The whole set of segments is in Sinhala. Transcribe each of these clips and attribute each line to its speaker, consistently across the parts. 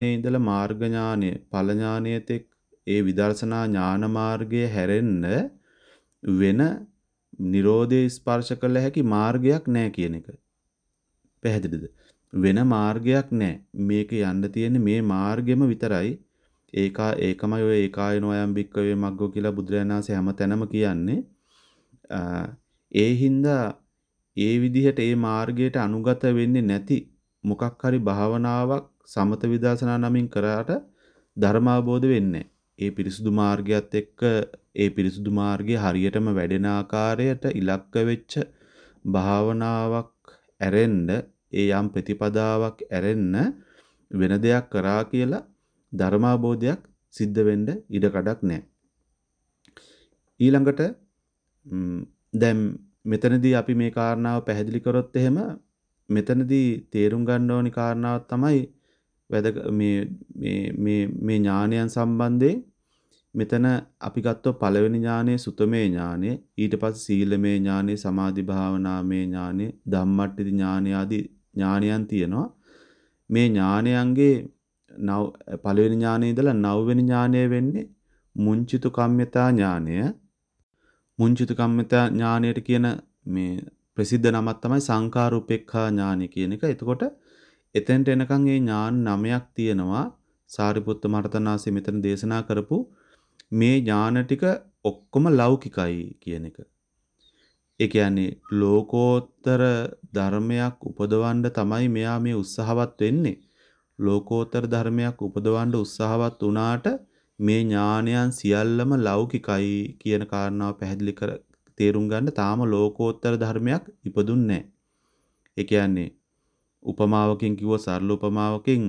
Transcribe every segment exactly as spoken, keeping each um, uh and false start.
Speaker 1: ඉඳලා මාර්ග ඥානය, ඵල ඥානයට ඒ විදර්ශනා ඥාන මාර්ගය හැරෙන්න වෙන Nirodhe ස්පර්ශ කළ හැකි මාර්ගයක් නැහැ කියන එක. පැහැදිලිද? වෙන මාර්ගයක් නැහැ. මේක යන්න තියෙන්නේ මේ මාර්ගෙම විතරයි. ඒකා ඒකමයි ඔය ඒකායනෝ අයම් භික්කවේ මග්ගෝ කියලා බුදුරජාණන් වහන්සේ හැමතැනම කියන්නේ. ඒ හින්දා ඒ විදිහට ඒ මාර්ගයට අනුගත වෙන්නේ නැති මොකක් හරි භාවනාවක් සමත විදර්ශනා නමින් කරාට ධර්ම අවබෝධ වෙන්නේ ඒ පිරිසුදු මාර්ගයත් එක්ක ඒ පිරිසුදු මාර්ගයේ හරියටම වැඩෙන ආකාරයට ඉලක්ක වෙච්ච භාවනාවක් ඇරෙන්න ඒ යම් ප්‍රතිපදාවක් ඇරෙන්න වෙන දෙයක් කරා කියලා ධර්මාබෝධයක් සිද්ධ වෙන්න ඉඩ කඩක් නැහැ. ඊළඟට දැන් මෙතනදී අපි මේ කාරණාව පැහැදිලි කරොත් එහෙම මෙතනදී තේරුම් ගන්න ඕනි කාරණාවක් තමයි වැදගත් මේ මේ මේ මේ ඥානයන් සම්බන්ධයෙන් මෙතන අපි ගත්තොත් පළවෙනි ඥානයේ සුතමේ ඥානය, ඊට පස්සේ සීලමේ ඥානය, සමාධි භාවනාමේ ඥානය, ධම්මට්ටි ඥානය ආදී ඥානයන් තියෙනවා. මේ ඥානයන්ගේ නව පළවෙනි ඥානයේ ඉඳලා නවවෙනි ඥානය වෙන්නේ මුංචිතු කම්මිතා ඥානය. මුංචිතු කම්මිතා ඥානයට කියන මේ ප්‍රසිද්ධ නමක් තමයි සංඛාරූපේක්ඛා ඥානය කියන එක. එතකොට එතෙන්ට එනකන් මේ ඥාන නවයක් තියෙනවා. සාරිපුත්ත මහරතනාසි මෙතන දේශනා කරපු මේ ඥාන ටික ඔක්කොම ලෞකිකයි කියන එක. ඒ කියන්නේ ලෝකෝත්තර ධර්මයක් උපදවන්න තමයි මෙයා මේ උත්සාහවත් වෙන්නේ. ලෝකෝත්තර ධර්මයක් උපදවන්න උත්සාහවත් වුණාට මේ ඥානයන් සියල්ලම ලෞකිකයි කියන කාරණාව පැහැදිලි කර තේරුම් ගන්න තාම ලෝකෝත්තර ධර්මයක් ඉපදුන්නේ නැහැ. ඒ කියන්නේ උපමාවකින් කිව්ව සරල උපමාවකින්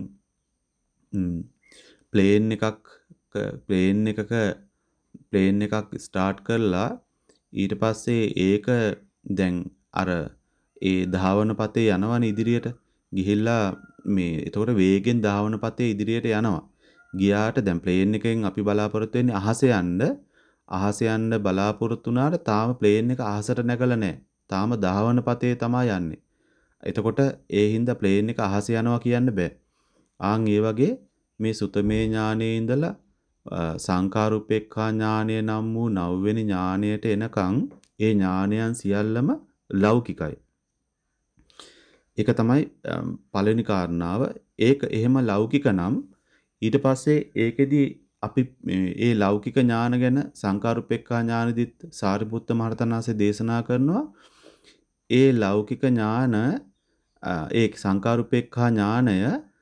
Speaker 1: ප්ලේන් එකක් ප්ලේන් එකක ප්ලේන් එකක් ස්ටාර්ට් කරලා ඊට පස්සේ ඒක දැන් අර ඒ ධාවන පතේ යනවනේ ඉදිරියට ගිහිල්ලා මේ එතකොට වේගෙන් ධාවන පතේ ඉදිරියට යනවා. ගියාට දැන් ප්ලේන් එකෙන් අපි බලාපොරොත්තු වෙන්නේ අහසේ යන්න. අහසේ යන්න බලාපොරොත්තු වුණාට තාම ප්ලේන් එක අහසට නැගලා නැහැ. තාම ධාවන පතේ තමයි යන්නේ. එතකොට ඒ හින්දා ප්ලේන් එක අහසේ යනවා කියන්න බෑ. ආන් ඒ වගේ මේ සුතමේ ඥානයේ ඉඳලා සංඛාරූපේක්ඛා ඥානය නම් වූ නවවෙනි ඥානයට එනකන් ඒ ඥානයන් සියල්ලම ලෞකිකයි. ඒක තමයි පළවෙනි කාරණාව. ඒක එහෙම ලෞකික නම් ඊට පස්සේ ඒකෙදි අපි ඒ ලෞකික ඥාන ගැන සංඛාරූපේක්ඛා ඥානදිත් සාරිපුත්ත මහරහතන් වහන්සේ දේශනා කරනවා. ඒ ලෞකික ඥාන ඒ සංඛාරූපේක්ඛා ඥානය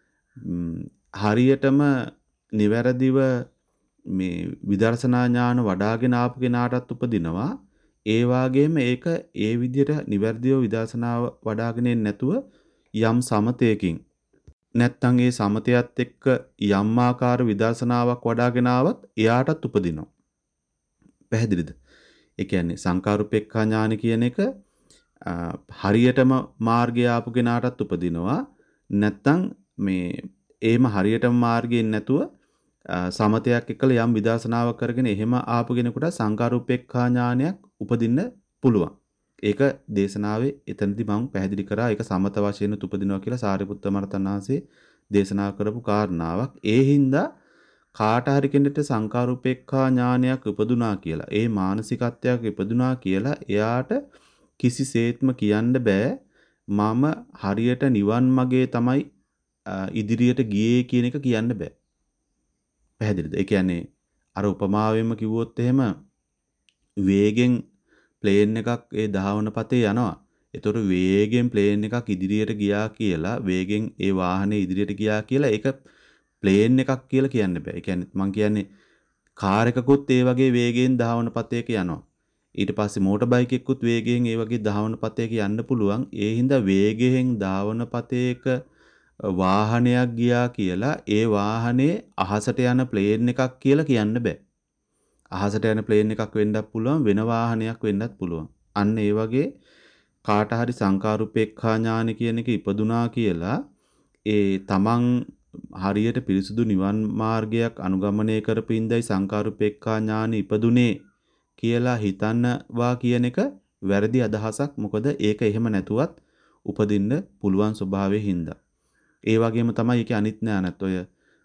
Speaker 1: හරියටම නිවැරදිව මේ විදර්ශනා ඥාන වඩාගෙන ආපු කෙනාටත් උපදිනවා. ඒ වගේම ඒක ඒ විදිහට නිවැරදිව විදර්ශනාව වඩාගෙන නැතුව යම් සමතයකින් නැත්තම් ඒ සමතයත් එක්ක යම් ආකාර විදර්ශනාවක් වඩාගෙන ආවත් එයාටත් උපදිනවා. පැහැදිලිද? ඒ කියන්නේ සංඛාරූපේක්ඛා ඥාන කියන එක හරියටම මාර්ගය ආපු කෙනාටත් උපදිනවා. නැත්තම් මේ එහෙම හරියටම මාර්ගයෙන් නැතුව සමතයක් එක්කලා යම් විදර්ශනාවක් කරගෙන එහෙම ආපු කෙනෙකුට සංඛාරූපේක්ඛා ඥානයක් උපදින්න පුළුවන්. ඒක දේශනාවේ එතනදී මම පැහැදිලි කරා. ඒක සමත වශයෙන් උපදිනවා කියලා සාරිපුත්ත මහරහතන් වහන්සේ දේශනා කරපු කාරණාවක්. ඒ හින්දා කාට හරි කෙනෙක්ට සංඛාරූපේක්ඛා ඥානයක් උපදුනා කියලා, ඒ මානසිකත්වයක් ඉපදුනා කියලා එයාට කිසිසේත්ම කියන්න බෑ මම හරියට නිවන් මාගේ තමයි ඉදිරියට ගියේ කියන එක කියන්න බෑ. පැහැදිලිද? ඒ කියන්නේ අර උපමාවෙම කිව්වොත් එහෙම වේගෙන් ප්ලේන් එකක් ඒ ධාවන පතේ යනවා. ඒතකොට වේගෙන් ප්ලේන් එකක් ඉදිරියට ගියා කියලා වේගෙන් ඒ වාහනේ ඉදිරියට ගියා කියලා ඒක ප්ලේන් එකක් කියලා කියන්න බෑ. ඒ කියන්නේ මම කියන්නේ කාර් එකකුත් ඒ වගේ වේගෙන් ධාවන පතේක යනවා. ඊට පස්සේ මෝටර් බයික් එකකුත් වේගයෙන් ඒ වගේ ධාවන පතේක යන්න පුළුවන්. ඒ හින්දා වේගයෙන් ධාවන පතේක වාහනයක් ගියා කියලා ඒ වාහනේ අහසට යන ප්ලේන් එකක් කියලා කියන්න බෑ. අහසට යන ප්ලේන් එකක් වෙන්නත් පුළුවන්, වෙන වාහනයක් වෙන්නත් පුළුවන්. අන්න ඒ වගේ කාට හරි සංඛාරූපේක්ඛා ඥාන කියන එක ඉපදුනා කියලා ඒ තමන් හරියට පිරිසුදු නිවන් මාර්ගයක් අනුගමනය කරපින්දයි සංඛාරූපේක්ඛා ඥාන ඉපදුනේ කියලා හිතනවා කියන එක වැරදි අදහසක්. මොකද ඒක එහෙම නැතුවත් උපදින්න පුළුවන් ස්වභාවයෙන් හින්දා. ඒ වගේම තමයි ඒකේ අනිත් ඥානත් ඔය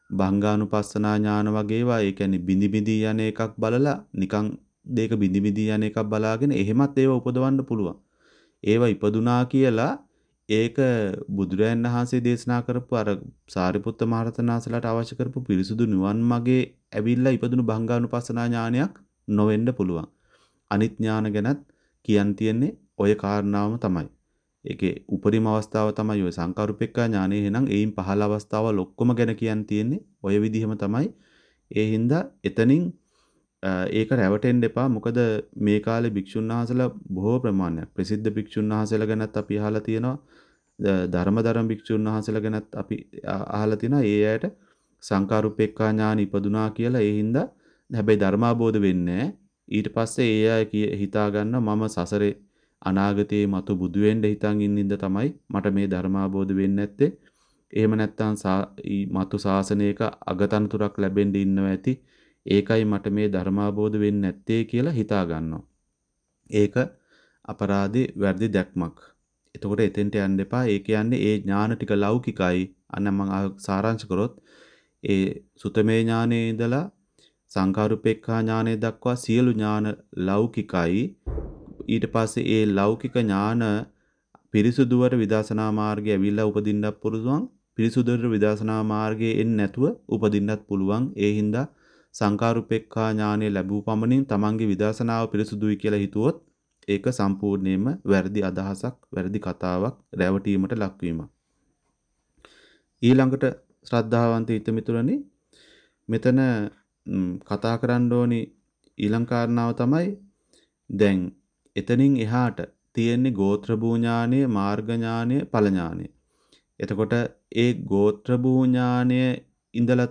Speaker 1: භංගානුපස්සනා ඥාන වගේ ඒවා ඒ කියන්නේ බිඳි බිඳි යන එකක් බලලා නිකන් දෙක බිඳි බිඳි යන එකක් බලාගෙන එහෙමත් ඒවා උපදවන්න පුළුවන්. ඒවා ඉපදුනා කියලා ඒක බුදුරයන් වහන්සේ දේශනා කරපු අර සාරිපුත්ත මහරහතන් වහන්සේලාට අවශ්‍ය කරපු පිරිසුදු නිවන් මාගේ ඇවිල්ලා ඉපදුණු භංගානුපස්සනා ඥානයක් නොවෙන්න පුළුවන්. අනිත් ඥාන ගැනත් කියන්න තියෙන්නේ ඔය කාරණාවම තමයි. ඒකේ උපරිම අවස්ථාව තමයි ඔය සංකාරුපෙක්ඛා ඥානෙ. එහෙනම් ඒයින් පහළ අවස්ථාවල් ඔක්කොම ගැන කියන්න තියෙන්නේ ඔය විදිහම තමයි. ඒ හින්දා එතනින් ඒක රැවටෙන්න එපා. මොකද මේ කාලේ භික්ෂුන් වහන්සේලා බොහෝ ප්‍රමාණයක් ප්‍රසිද්ධ භික්ෂුන් වහන්සේලා ගැනත් අපි අහලා තියෙනවා. ධර්මදරම් භික්ෂුන් වහන්සේලා ගැනත් අපි අහලා තියෙනවා. ඒ අයට සංකාරුපෙක්ඛා ඥාන ඉපදුනා කියලා. ඒ හින්දා හැබැයි ධර්මාබෝධ වෙන්නේ ඊට පස්සේ ඒ අය හිතා ගන්නවා මම සසරේ අනාගතයේ මතු බුදු වෙන්න හිතන් ඉන්නින්ද තමයි මට මේ ධර්මාබෝධ වෙන්නේ නැත්තේ. එහෙම නැත්නම් මතු ශාසනයක අගතනතුරක් ලැබෙන්න ඉන්නව ඇති. ඒකයි මට මේ ධර්මාබෝධ වෙන්නේ නැත්තේ කියලා හිතා ගන්නවා. ඒක අපරාධේ වැරදි දැක්මක්. එතකොට එතෙන්ට යන්න එපා. ඒ කියන්නේ ඒ ඥාන ටික ලෞකිකයි. අන්න මම සාරාංශ කරොත් ඒ සුතමේ ඥානයේ ඉඳලා සංකාරුපෙක්ඛා ඥානය දක්වා සියලු ඥාන ලෞකිකයි. ඊට පස්සේ ඒ ලෞකික ඥාන පිරිසුදුවට විදර්ශනා මාර්ගයේ ඇවිල්ලා උපදින්නත් පුළුවන්. පිරිසුදුවට විදර්ශනා මාර්ගයේ එන්නේ නැතුව උපදින්නත් පුළුවන්. ඒ හින්දා සංකාරුපෙක්ඛා ඥානය ලැබූ පමණින් තමන්ගේ විදර්ශනාව පිරිසුදුයි කියලා හිතුවොත් ඒක සම්පූර්ණයෙන්ම වැරදි අදහසක්, වැරදි කතාවක්, රැවටීමට ලක්වීමක්. ඊළඟට ශ්‍රද්ධාවන්ත හිතමිතුරනි මෙතන කතා කරන්න ඕනි ඊළඟ කාරණාව තමයි දැන් එතනින් එහාට තියෙන්නේ ගෝත්‍ර භූ ඥානය, මාර්ග ඥානය, ඵල ඥානය. එතකොට ඒ ගෝත්‍ර භූ ඥානය ඉඳලා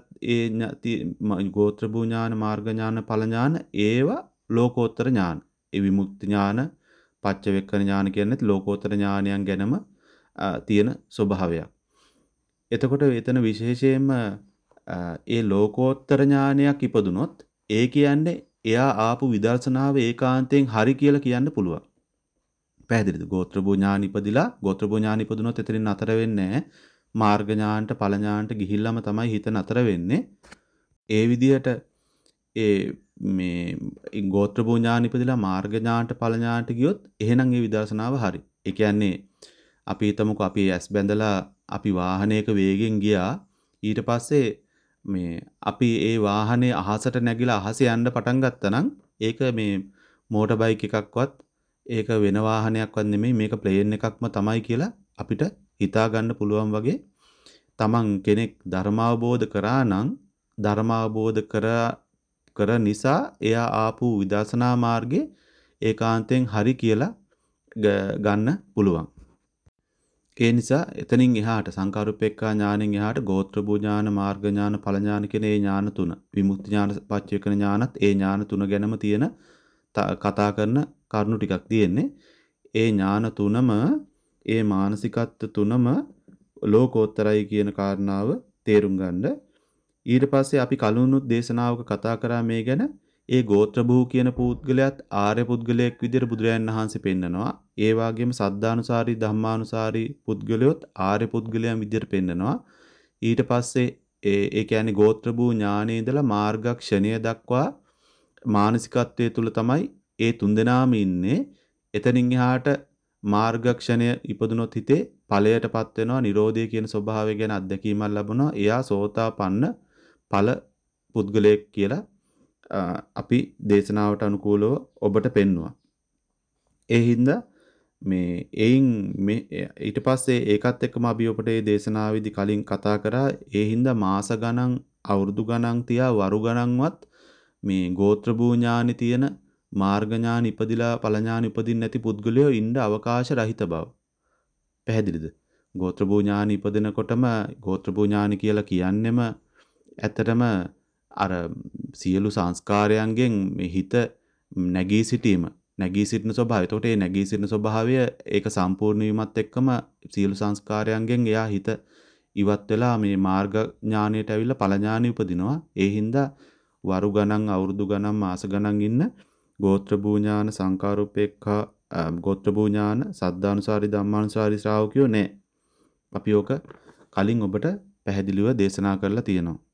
Speaker 1: ඒ ගෝත්‍ර භූ ඥාන, මාර්ග ඥාන, ඵල ඥාන ඒවා ලෝකෝත්තර ඥාන. ඒ විමුක්ති ඥාන, පච්චවෙක්කන ඥාන කියන්නේ ලෝකෝත්තර ඥානයන් ගැනම තියෙන ස්වභාවයක්. එතකොට එතන විශේෂයෙන්ම ඒ ලෝකෝත්තර ඥානයක් ඉපදුනොත් ඒ කියන්නේ එයා ආපු විදර්ශනාව ඒකාන්තයෙන් හරි කියලා කියන්න පුළුවන්. පැහැදිලිද? ගෝත්‍ර භූ ඥාන ඉපදිලා ගෝත්‍ර භූ ඥාන ඉපදුනොත් එතනින් නතර වෙන්නේ නැහැ. මාර්ග ඥානට ඵල ඥානට ගිහිල්ලාම තමයි හිත නතර වෙන්නේ. ඒ විදිහට ඒ මේ ගෝත්‍ර භූ ඥාන ඉපදිලා මාර්ග ඥානට ඵල ඥානට ගියොත් එහෙනම් ඒ විදර්ශනාව හරි. ඒ කියන්නේ අපි හිතමුකෝ අපි ඇස් බැඳලා අපි වාහනයක වේගෙන් ගියා. ඊට පස්සේ මේ අපි ඒ වාහනේ අහසට නැගිලා අහසේ යන්න පටන් ගත්තා නම් ඒක මේ මෝටර් බයික් එකක්වත් ඒක වෙන වාහනයක්වත් නෙමෙයි මේක ප්ලේන් එකක්ම තමයි කියලා අපිට හිතා ගන්න පුළුවන් වගේ තමන් කෙනෙක් ධර්මාවබෝධ කරා නම් ධර්මාවබෝධ කර කර නිසා එයා ආපු විදර්ශනා මාර්ගේ ඒකාන්තයෙන් හරි කියලා ගන්න පුළුවන්. ඒ නිසා එතනින් එහාට සංකාරුපෙක්ඛා ඥානෙන් එහාට ගෝත්‍ර භූ ඥාන, මාර්ග ඥාන, ඵල ඥාන කියන ඒ ඥාන තුන, විමුක්ති ඥාන, පච්චේකන ඥානත් ඒ ඥාන තුන ගැනම තියෙන කතා කරන කරුණු ටිකක් තියෙන්නේ. ඒ ඥාන තුනම ඒ මානසිකත්ව තුනම ලෝකෝත්තරයි කියන කාරණාව තේරුම් ගන්න. ඊට පස්සේ අපි කලිනුත් දේශනාවක කතා කරා මේ ගැන. ඒ ගෝත්‍ර භූ කියන පුද්ගලයාත් ආර්ය පුද්ගලයෙක් විදිහට බුදුරජාණන් වහන්සේ පෙන්නනවා. ඒ වගේම සද්ධානුසාරී ධම්මානුසාරී පුද්ගලයොත් ආර්ය පුද්ගලයන් විදිහට පෙන්නනවා. ඊට පස්සේ ඒ ඒ කියන්නේ ගෝත්‍ර භූ ඥානයේ ඉඳලා මාර්ගක්ෂණය දක්වා මානසිකත්වයේ තුල තමයි ඒ තුන්දෙනාම ඉන්නේ. එතනින් එහාට මාර්ගක්ෂණය ඉපදුනොත් හිතේ ඵලයටපත් වෙනවා. නිරෝධය කියන ස්වභාවය ගැන අත්දැකීමක් ලැබුණා. එයා සෝතාපන්න ඵල පුද්ගලයෙක් කියලා අපි දේශනාවට අනුකූලව ඔබට පෙන්වුවා. ඒ හින්දා මේ එයින් මේ ඊට පස්සේ ඒකත් එක්කම අපි ඔබට මේ දේශනාවේදී කලින් කතා කරා. ඒ හින්දා මාස ගණන්, අවුරුදු ගණන් තියා වරු ගණන්වත් මේ ගෝත්‍ර භූ ඥානෙ තියෙන මාර්ග ඥාන ඉපදිලා ඵල ඥාන ඉපදින්න නැති පුද්ගලයෝ ඉන්න අවකාශ රහිත බව. පැහැදිලිද? ගෝත්‍ර භූ ඥාන ඉපදිනකොටම ගෝත්‍ර භූ ඥාන කියලා කියන්නෙම ඇත්තටම අර සියලු සංස්කාරයන්ගෙන් මේ හිත නැගී සිටීම, නැගී සිටින ස්වභාවය. එතකොට මේ නැගී සිටින ස්වභාවය ඒක සම්පූර්ණ වීමත් එක්කම සියලු සංස්කාරයන්ගෙන් එයා හිත ඉවත් වෙලා මේ මාර්ග ඥානයට ඇවිල්ලා ඵල ඥානෙ උපදිනවා. ඒ හින්දා වරු ගණන්, අවුරුදු ගණන්, මාස ගණන් ඉන්න ගෝත්‍ර භූ ඥාන, සංකාරූපේක්ඛා, ගෝත්‍ර භූ ඥාන, සද්ධානුසාරී ධම්මානුසාරී ශ්‍රාවකයෝ නෑ. අපි ඕක කලින් ඔබට පැහැදිලිව දේශනා කරලා තියෙනවා.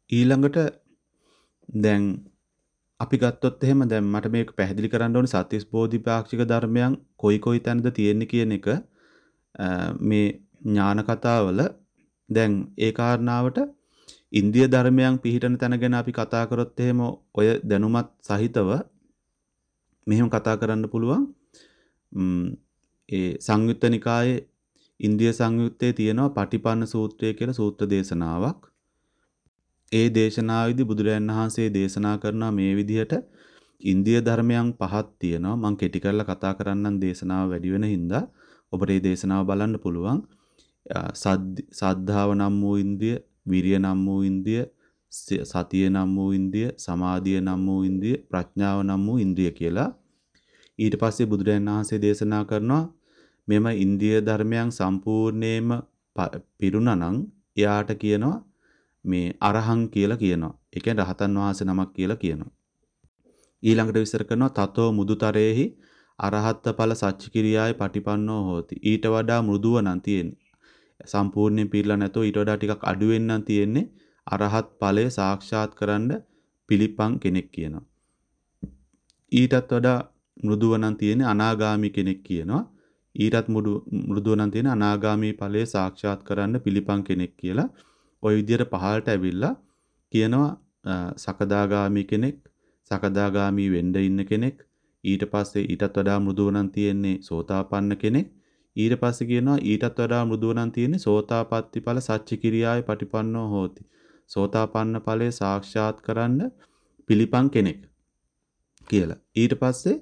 Speaker 1: ඊළඟට දැන් අපි ගත්තොත් එහෙම දැන් මට මේක පැහැදිලි කරන්න ඕනේ සත්‍තිස් බෝධිපාක්ෂික ධර්මයන් කොයි කොයි තැනද තියෙන්නේ කියන එක මේ ඥාන කතාවල දැන් ඒ කාරණාවට ඉන්දිය ධර්මයන් පිහිටන තැන ගැන අපි කතා කරොත් එහෙම ඔය දැනුමත් සහිතව මෙහෙම කතා කරන්න පුළුවන්. ඒ සංයුත්ත නිකායේ ඉන්දිය සංයුත්තේ තියෙනවා පටිපන්න සූත්‍රය කියලා සූත්‍ර දේශනාවක්. ඒ දේශනාවේදී බුදුරජාණන් වහන්සේ දේශනා කරනවා මේ විදිහට ඉන්දිය ධර්මයන් පහක් තියෙනවා. මම කෙටි කරලා කතා කරන්නම් දේශනාව වැඩි වෙන හින්දා ඔබට මේ දේශනාව බලන්න පුළුවන්. සද්ධාව නම් වූ ඉන්ද්‍රිය, විරිය නම් වූ ඉන්ද්‍රිය, සතිය නම් වූ ඉන්ද්‍රිය, සමාධිය නම් වූ ඉන්ද්‍රිය, ප්‍රඥාව නම් වූ ඉන්ද්‍රිය කියලා. ඊට පස්සේ බුදුරජාණන් වහන්සේ දේශනා කරනවා මෙම ඉන්ද්‍රිය ධර්මයන් සම්පූර්ණයෙන්ම පිරුණා නම් එයාට කියනවා මේ අරහං කියලා කියනවා. ඒ කියන්නේ රහතන් වහන්සේ නමක් කියලා කියනවා. ඊළඟට විස්තර කරනවා තතෝ මුදුතරේහි අරහත් ඵල සච්චිකිරියාය පටිපන්නෝ හෝති. ඊට වඩා මෘදුව නම් තියෙන්නේ. සම්පූර්ණයෙන් පිරලා නැතෝ ඊට වඩා ටිකක් අඩු වෙන්න නම් තියෙන්නේ අරහත් ඵලය සාක්ෂාත් කරන්න පිළිපන් කෙනෙක් කියනවා. ඊටත් වඩා මෘදුව නම් තියෙන්නේ අනාගාමි කෙනෙක් කියනවා. ඊටත් මෘදුව නම් තියෙන්නේ අනාගාමි ඵලය සාක්ෂාත් කරන්න පිළිපන් කෙනෙක් කියලා. ওই විදිහට පහළට ඇවිල්ලා කියනවා සකදාගාමි කෙනෙක්, සකදාගාමි වෙන්න ඉන්න කෙනෙක්, ඊට පස්සේ ඊටත් වඩා මෘදුව නම් තියෙන්නේ සෝතාපන්න කෙනෙක්. ඊට පස්සේ කියනවා ඊටත් වඩා මෘදුව නම් තියෙන්නේ සෝතාපට්ටි ඵල සච්චිකිරියාය පටිපන්නෝ හෝති. සෝතාපන්න ඵලය සාක්ෂාත් කරන්න පිළිපන් කෙනෙක් කියලා. ඊට පස්සේ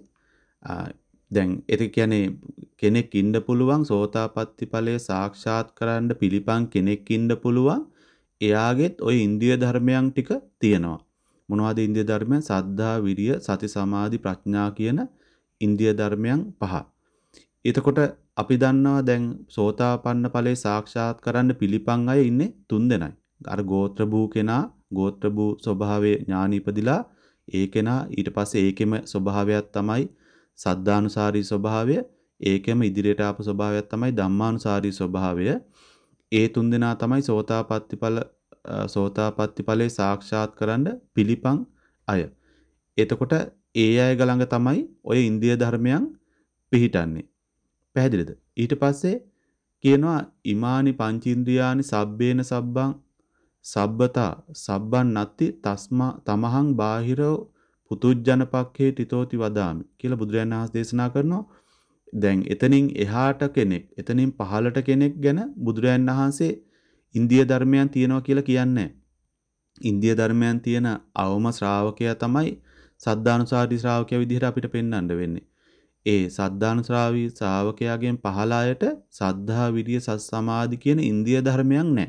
Speaker 1: දැන් ඒක කියන්නේ කෙනෙක් ඉන්න පුළුවන් සෝතාපට්ටි ඵලය සාක්ෂාත් කරන්න පිළිපන් කෙනෙක් ඉන්න පුළුවන්. එයාගෙත් ওই ඉන්ද්‍රිය ධර්මයන් ටික තියෙනවා. මොනවද ඉන්ද්‍රිය ධර්මයන්? සද්ධා, විරිය, සති, සමාධි, ප්‍රඥා කියන ඉන්ද්‍රිය ධර්මයන් පහ. එතකොට අපි දන්නවා දැන් සෝතාපන්න ඵලයේ සාක්ෂාත් කරන්න පිළිපන් අය ඉන්නේ තුන් දෙනයි. අර ගෝත්‍ර භූ කෙනා ගෝත්‍ර භූ ස්වභාවයේ ඥාන ඉපදිලා ඒ කෙනා ඊට පස්සේ ඒකෙම ස්වභාවයක් තමයි සද්ධානුසාරී ස්වභාවය. ඒකෙම ඉදිරියට ආපු ස්වභාවයක් තමයි ධම්මානුසාරී ස්වභාවය. ඒ තුන් දෙනා තමයි සෝතාපට්ටි ඵල සෝතාපට්ටි ඵලයේ සාක්ෂාත් කරන්න පිළිපන් අය. එතකොට ඒ අය ළඟ තමයි ඔය ඉන්ද්‍රිය ධර්මයන් පිහිටන්නේ. පැහැදිලිද? ඊට පස්සේ කියනවා ඉමානි පංචින්ද්‍රියානි සබ්බේන සබ්බං සබ්බතා සබ්බන් නත්ති තස්මා තමහං බාහිරෝ පුතුජන පක්ඛේ තිතෝති වදාමි කියලා බුදුරජාණන් වහන්සේ දේශනා කරනවා. දැන් එතනින් එහාට කෙනෙක්, එතනින් පහළට කෙනෙක් ගැන බුදුරජාණන් වහන්සේ ඉන්ද්‍රිය ධර්මයන් තියෙනවා කියලා කියන්නේ. ඉන්ද්‍රිය ධර්මයන් තියෙන අවම ශ්‍රාවකයා තමයි සද්ධානුසාරී ශ්‍රාවකයා විදිහට අපිට පෙන්වන්න වෙන්නේ. ඒ සද්ධානුසාරී ශ්‍රාවකයාගෙන් පහළ අයට සද්ධා, විරිය, සත්, සමාධි කියන ඉන්ද්‍රිය ධර්මයන් නැහැ.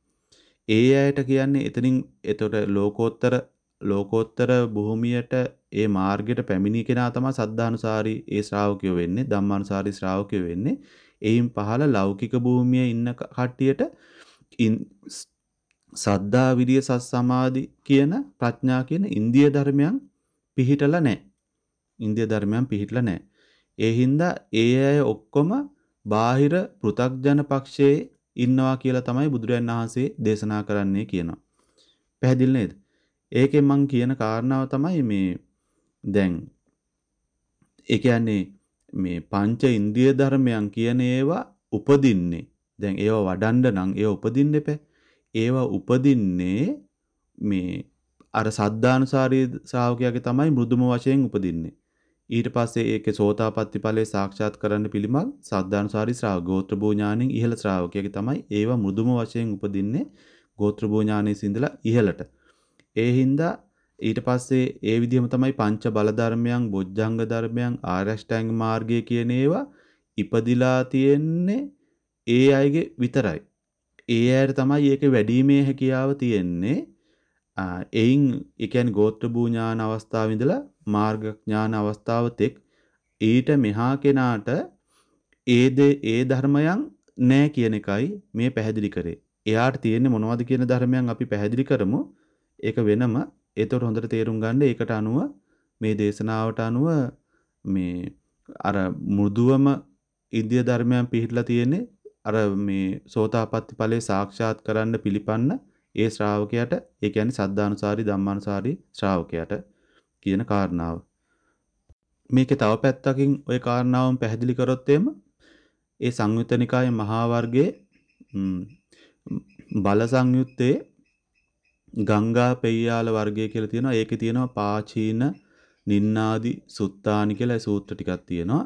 Speaker 1: ඒ අයට කියන්නේ එතනින් එතකොට ලෝකෝත්තර ලෝකෝත්තර භූමියට ඒ මාර්ගයට පැමිණි කෙනා තමයි සද්ධානුසාරී ඒ ශ්‍රාවකයෝ වෙන්නේ, ධම්මානුසාරී ශ්‍රාවකයෝ වෙන්නේ. එයින් පහළ ලෞකික භූමියේ ඉන්න කට්ටියට සද්ධා, විරිය, සත්, සමාධි කියන ප්‍රඥා කියන ඉන්ද්‍රිය ධර්මයන් පිහිටලා නැහැ. ඉන්ද්‍රිය ධර්මයන් පිහිටලා නැහැ. ඒ හින්දා ඒ අය ඔක්කොම බාහිර පෘථග්ජන පක්ෂයේ ඉන්නවා කියලා තමයි බුදුරජාණන් වහන්සේ දේශනා කරන්නේ කියනවා. පැහැදිලි නේද? ඒකෙන් මම කියන කාරණාව තමයි මේ දැන් ඒ කියන්නේ මේ පංච ඉන්ද්‍රිය ධර්මයන් කියන ඒවා උපදින්නේ. දැන් ඒවා වඩන්න නම් ඒවා උපදින්න එපා. ඒවා උපදින්නේ මේ අර සද්ධානුසාරී ශ්‍රාවකයාගේ තමයි මෘදුම වශයෙන් උපදින්නේ. ඊට පස්සේ ඒකේ සෝතාපට්ටි ඵලයේ සාක්ෂාත් කරන්න පිළිමල් සද්ධානුසාරී ශ්‍රාවක ගෝත්‍ර භූ ඥානෙන් ඉහළ ශ්‍රාවකයාගේ තමයි ඒවා මෘදුම වශයෙන් උපදින්නේ ගෝත්‍ර භූ ඥානෙ සිඳලා ඉහළට. ඒ හින්දා ඊට පස්සේ ඒ විදිහම තමයි පංච බල ධර්මයන්, බොජ්ජංග ධර්මයන්, ආරෂ්ඨාංග මාර්ගය කියන ඒවා ඉපදිලා තියෙන්නේ ඒ අයගේ විතරයි. ඒ අයට තමයි ඒකේ වැඩිමේ හැකියාව තියෙන්නේ. එයින් ඒ කියන්නේ ගෝත්‍ර භූ ඥාන අවස්ථාවේ ඉඳලා මාර්ග ඥාන අවස්ථාව තෙක් ඊට මෙහා කෙනාට ඒ ඒ ධර්මයන් නැහැ කියන එකයි මේ පැහැදිලි කරේ. එයාට තියෙන්නේ මොනවද කියන ධර්මයන් අපි පැහැදිලි කරමු. ඒක වෙනම ඒතර හොඳට තේරුම් ගන්න. ඒකට අනුව මේ දේශනාවට අනුව මේ අර මෘදුවම ඉන්ද්‍රිය ධර්මයන් පිළිහිලා තියෙන්නේ අර මේ සෝතාපට්ටි ඵලයේ සාක්ෂාත් කරන්න පිළිපන්න ඒ ශ්‍රාවකයාට ඒ කියන්නේ සද්ධානුසාරී ධම්මානුසාරී ශ්‍රාවකයාට කියන කාරණාව. මේකේ තව පැත්තකින් ওই කාරණාවම පැහැදිලි කරොත් එම ඒ සංයුත්ත නිකායේ මහා වර්ගයේ බල සංයුත්තේ ගංගා පෙය්‍යාල වර්ගය කියලා තියෙනවා. ඒකේ තියෙනවා පාචීන නින්නාදි සුත්තානි කියලා සූත්‍ර ටිකක් තියෙනවා.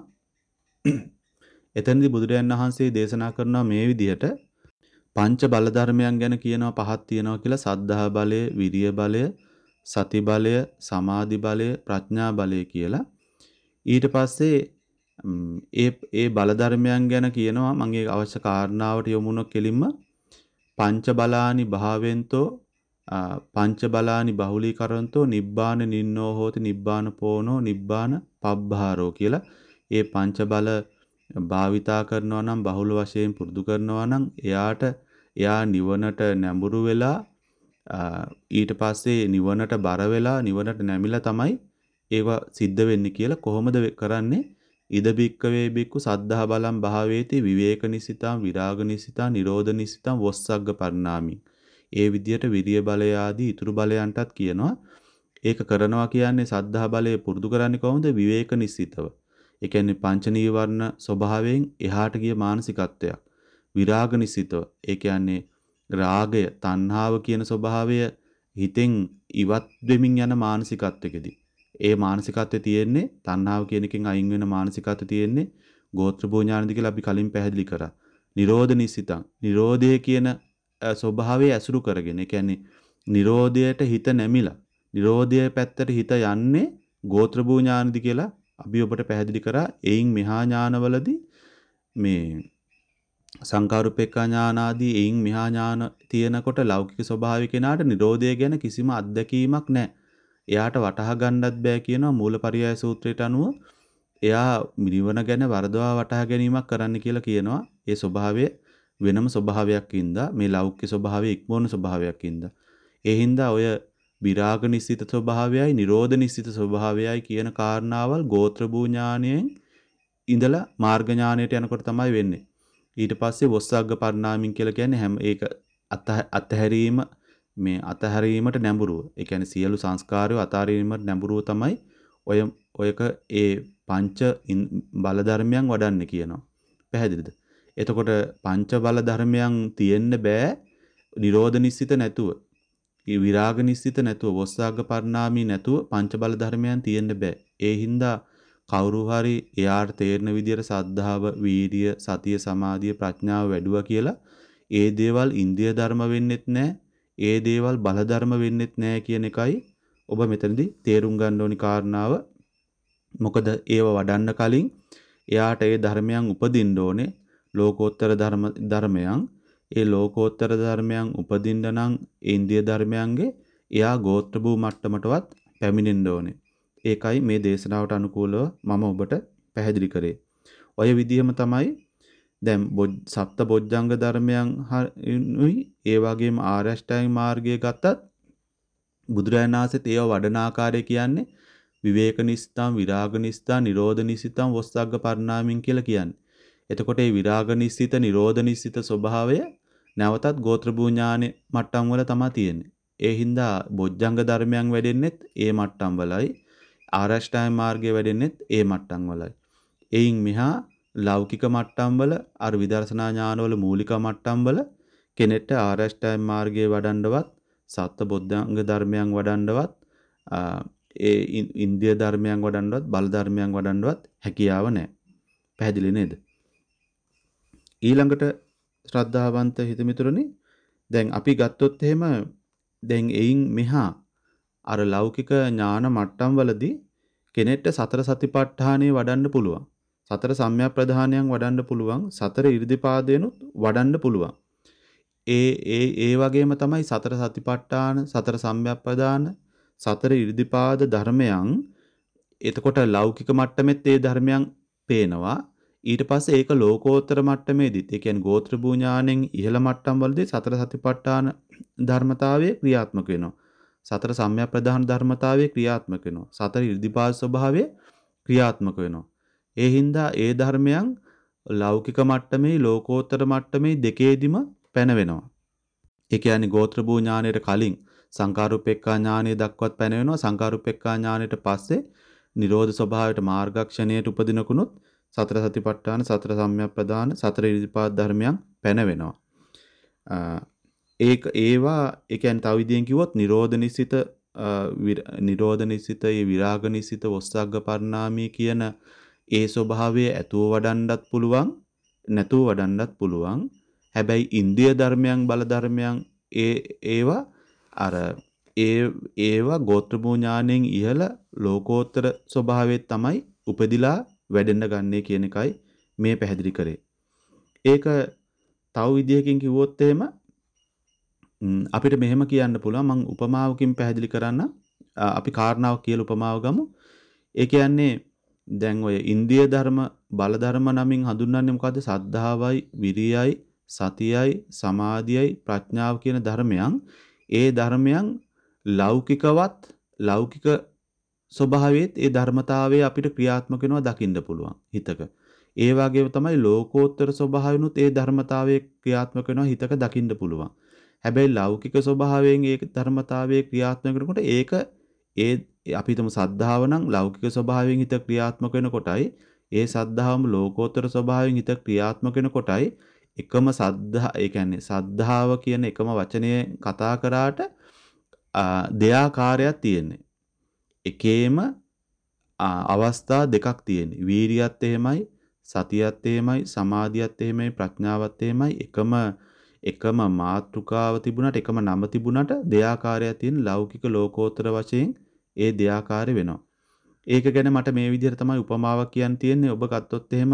Speaker 1: එතනදී බුදුරජාණන් වහන්සේ දේශනා කරනවා මේ විදිහට පංච බල ධර්මයන් ගැන කියනවා පහක් තියෙනවා කියලා. සද්ධා බලය, විරිය බලය, සති බලය, සමාධි බලය, ප්‍රඥා බලය කියලා. ඊට පස්සේ ඒ ඒ බල ධර්මයන් ගැන කියනවා මම ඒ අවශ්‍ය කාරණාවට යොමුන කෙලින්ම පංච බලානි භාවෙන්තෝ පංච බලානි බහුලීකරන්තෝ නිබ්බාන නින්නෝ හෝති නිබ්බාන පෝනෝ නිබ්බාන පබ්බාරෝ කියලා. ඒ පංච බල භාවිතා කරනවා නම් බහුල වශයෙන් පුරුදු කරනවා නම් එයාට එයා නිවනට නැඹුරු වෙලා ඊට පස්සේ නිවනට බර වෙලා නිවනට නැමිලා තමයි ඒව සිද්ධ වෙන්නේ කියලා. කොහොමද කරන්නේ? ඉද බික්කවේ බික්කු සද්ධා බලම් භාවේති විවේක නිසිතං විරාග නිසිතං නිරෝධ නිසිතං වොස්සග්ග පරිණාමි. ඒ විදිහට විරිය බලය ආදී ඊතුරු බලයන්ටත් කියනවා. ඒක කරනවා කියන්නේ සද්ධා බලය පුරුදු කරන්නේ කොහොමද? විවේක නිසිතව. ඒ කියන්නේ පංච නීවරණ ස්වභාවයෙන් එහාට ගිය මානසිකත්වයක්. විරාග නිසිතව. ඒ කියන්නේ රාගය, තණ්හාව කියන ස්වභාවය හිතෙන් ඉවත් වෙමින් යන මානසිකත්වයකදී. ඒ මානසිකත්වයේ තියෙන්නේ තණ්හාව කියන එකෙන් අයින් වෙන මානසිකත්වයේ තියෙන්නේ ගෝත්‍ර භෝඥානදි කියලා අපි කලින් පැහැදිලි කරා. නිරෝධ නිසිතං. නිරෝධය කියන ස්වභාවය ඇසුරු කරගෙන. ඒ කියන්නේ නිරෝධයට හිත නැමිලා. නිරෝධය පැත්තට හිත යන්නේ ගෝත්‍ර භෝඥානදි කියලා අපි ඔබට පැහැදිලි කරා. එයින් මෙහා ඥානවලදී මේ සංකාරුපේක්ඛා ඥාන ආදී එයින් මෙහා ඥාන තියෙනකොට ලෞකික ස්වභාවය කෙනාට නිරෝධය ගැන කිසිම අත්දැකීමක් නැහැ. එයාට වටහා ගන්නත් බෑ කියනවා මූලපරියාය සූත්‍රයට අනුව. එයා නිවන ගැන වරදවා වටහා ගැනීමක් කරන්න කියලා කියනවා. ඒ ස්වභාවය වෙනම ස්වභාවයක් ඉඳලා මේ ලෞකික ස්වභාවය ඉක්මවන ස්වභාවයක් ඉඳලා. ඒ හින්දා ඔය විරාග නිස්සිත ස්වභාවයයි නිරෝධ නිස්සිත ස්වභාවයයි කියන කාරණාවල් ගෝත්‍ර භූ ඥානයෙන් ඉඳලා මාර්ග ඥානයට යනකොට තමයි වෙන්නේ. ඊට පස්සේ වොස්සග්ග පරිණාමින් කියලා කියන්නේ හැම ඒක අතහැරීම මේ අතහැරීමට නැඹුරුව. ඒ කියන්නේ සියලු සංස්කාරය අතහැරීමට නැඹුරුව තමයි ඔය ඔයක ඒ පංච බල ධර්මයන් වඩන්නේ කියනවා. පැහැදිලිද? එතකොට පංච බල ධර්මයන් තියෙන්න බෑ නිරෝධ නිස්සිත නැතුව. විරාග නිස්සිත නැතුව වොස්සග්ග පරිණාමී නැතුව පංච බල ධර්මයන් තියෙන්න බෑ. ඒ හින්දා කවුරු හරි එයාට තේරෙන විදියට සද්ධාව, වීරිය, සතිය, සමාධිය, ප්‍රඥාව වැඩුවා කියලා ඒ දේවල් ඉන්ද්‍රිය ධර්ම වෙන්නෙත් නැහැ. ඒ දේවල් බල ධර්ම වෙන්නෙත් නැහැ කියන එකයි ඔබ මෙතනදී තේරුම් ගන්න ඕනි කාරණාව. මොකද ඒව වඩන්න කලින් එයාට ඒ ධර්මයන් උපදින්න ඕනේ. ලෝකෝත්තර ධර්ම ධර්මයන්. ඒ ලෝකෝත්තර ධර්මයන් උපදින්න නම් ඉන්ද්‍රිය ධර්මයන්ගේ එයා ගෝත්‍ර භූ මට්ටමටවත් පැමිණෙන්න ඕනේ. ඒකයි මේ දේශනාවට අනුකූලව මම ඔබට පැහැදිලි කරේ. ඔය විදිහම තමයි දැන් සප්ත බොජ්ජංග ධර්මයන් හරිනුයි ඒ වගේම ආර්ය අෂ්ටාංග මාර්ගය ගත්තත් බුදුරජාණන් වහන්සේත් ඒව වඩන ආකාරය කියන්නේ විවේක නිස්තං විරාග නිස්තං නිරෝධ නිස්සිතං වොස්සග්ග පරිණාමින් කියලා කියන්නේ. එතකොට මේ විරාග නිස්සිත නිරෝධ නිස්සිත ස්වභාවය නැවතත් ගෝත්‍ර භූ ඥානෙ මට්ටම් වල තමයි තියෙන්නේ. ඒ හින්දා බොජ්ජංග ධර්මයන් වැඩෙන්නෙත් ඒ මට්ටම් වලයි. ආර්ය අෂ්ටාංග මාර්ගය වැඩෙන්නෙත් ඒ මට්ටම් වලයි. එයින් මෙහා ලෞකික මට්ටම් වල අර විදර්ශනා ඥානවල මූලික මට්ටම් වල කෙනෙක්ට ආර්ය අෂ්ටාංග මාර්ගයේ වඩන්නවත් සත්‍ය බොද්ධංග ධර්මයන් වඩන්නවත් ඒ ඉන්ද්‍රිය ධර්මයන් වඩන්නවත් බල ධර්මයන් වඩන්නවත් හැකියාව නැහැ. පැහැදිලි නේද? ඊළඟට ශ්‍රද්ධාවන්ත හිතමිතුරනි දැන් අපි ගත්තොත් එහෙම දැන් එයින් මෙහා අර ලෞකික ඥාන මට්ටම් වලදී කෙනෙක්ට සතර සතිපට්ඨානෙ වඩන්න පුළුවන්. සතර සම්‍යක් ප්‍රධානයන් වඩන්න පුළුවන්. සතර ඉර්ධිපාදේනුත් වඩන්න පුළුවන්. ඒ ඒ ඒ වගේම තමයි සතර සතිපට්ඨාන, සතර සම්‍යක් ප්‍රධාන, සතර ඉර්ධිපාද ධර්මයන්. එතකොට ලෞකික මට්ටමෙත් ඒ ධර්මයන් පේනවා. ඊට පස්සේ ඒක ලෝකෝත්තර මට්ටමේදීත් ඒ කියන්නේ ගෝත්‍ර භූ ඥාණයෙන් ඉහළ මට්ටම් වලදී සතර සතිපට්ඨාන ධර්මතාවයේ ක්‍රියාත්මක වෙනවා. සතර සම්‍යක් ප්‍රධාන ධර්මතාවයේ ක්‍රියාත්මක වෙනවා. සතර ඉර්ධිපාද ස්වභාවයේ ක්‍රියාත්මක වෙනවා. ඒ හින්දා ඒ ධර්මයන් ලෞකික මට්ටමේ ලෝකෝත්තර මට්ටමේ දෙකේදිම පැනවෙනවා. ඒ කියන්නේ ගෝත්‍ර භූ ඥානයට කලින් සංකාරුප්පේක්ඛා ඥානය දක්වත් පැනවෙනවා. සංකාරුප්පේක්ඛා ඥානයට පස්සේ නිරෝධ ස්වභාවයට මාර්ගක්ෂණයට උපදිනකුණුත් සතර සතිපට්ඨාන, සතර සම්‍යක් ප්‍රදාන, සතර ඉරිදිපාද ධර්මයන් පැනවෙනවා. ඒක ඒවා ඒ කියන්නේ තව විදිහෙන් කිව්වොත් නිරෝධ නිසිත, නිරෝධ නිසිත, විරාග නිසිත, වොස්සග්ග පරිණාමී කියන ඒ ස්වභාවය ඇතුව වඩන්නත් පුළුවන්, නැතුව වඩන්නත් පුළුවන්. හැබැයි ඉන්ද්‍රිය ධර්මයන්, බල ධර්මයන් ඒ ඒවා අර ඒ ඒවා ගෝත්‍ර භූ ඥාණයෙන් ඉහළ ලෝකෝත්තර ස්වභාවයේ තමයි උපදිලා වැඩෙන්න ගන්නේ කියන එකයි මේ පැහැදිලි කරේ. ඒක තව විදිහකින් කිව්වොත් එහෙම අපිට මෙහෙම කියන්න පුළුවන්. මම උපමාවකින් පැහැදිලි කරන්න. අපි කාරණාවක් කියලා උපමාව ගමු. ඒ කියන්නේ දැන් ඔය ඉන්ද්‍රිය ධර්ම, බල ධර්ම නමින් හඳුන්වන්නේ මොකද්ද? සද්ධාවයි, විරියයි, සතියයි, සමාධියයි, ප්‍රඥාව කියන ධර්මයන්. ඒ ධර්මයන් ලෞකිකවත්, ලෞකික ස්වභාවයේත් ඒ ධර්මතාවය අපිට ක්‍රියාත්මක වෙනවා දකින්න පුළුවන් හිතක. ඒ වගේම තමයි ලෝකෝත්තර ස්වභාවයනුත් ඒ ධර්මතාවයේ ක්‍රියාත්මක වෙනවා හිතක දකින්න පුළුවන්. හැබැයි ලෞකික ස්වභාවයෙන් ඒ ධර්මතාවයේ ක්‍රියාත්මක වෙනකොට ඒක ඒ අපි හිතමු සද්ධාව නම් ලෞකික ස්වභාවයෙන් හිත ක්‍රියාත්මක වෙනකොටයි ඒ සද්ධාවම ලෝකෝත්තර ස්වභාවයෙන් හිත ක්‍රියාත්මක වෙනකොටයි එකම සද්ධා ඒ කියන්නේ සද්ධාව කියන එකම වචනය කතා කරාට දෙආකාරයක් තියෙන්නේ. එකේම අවස්ථා දෙකක් තියෙන්නේ. වීරියත් එහෙමයි, සතියත් එහෙමයි, සමාධියත් එහෙමයි, ප්‍රඥාවත් එහෙමයි. එකම එකම මාතෘකාව තිබුණාට, එකම නම තිබුණාට දෙආකාරයක් තියෙන ලෞකික ලෝකෝත්තර වශයෙන් ඒ දෙආකාරය වෙනවා. ඒක ගැන මට මේ විදිහට තමයි උපමාවක් කියන්න තියෙන්නේ. ඔබ ගත්තොත් එහෙම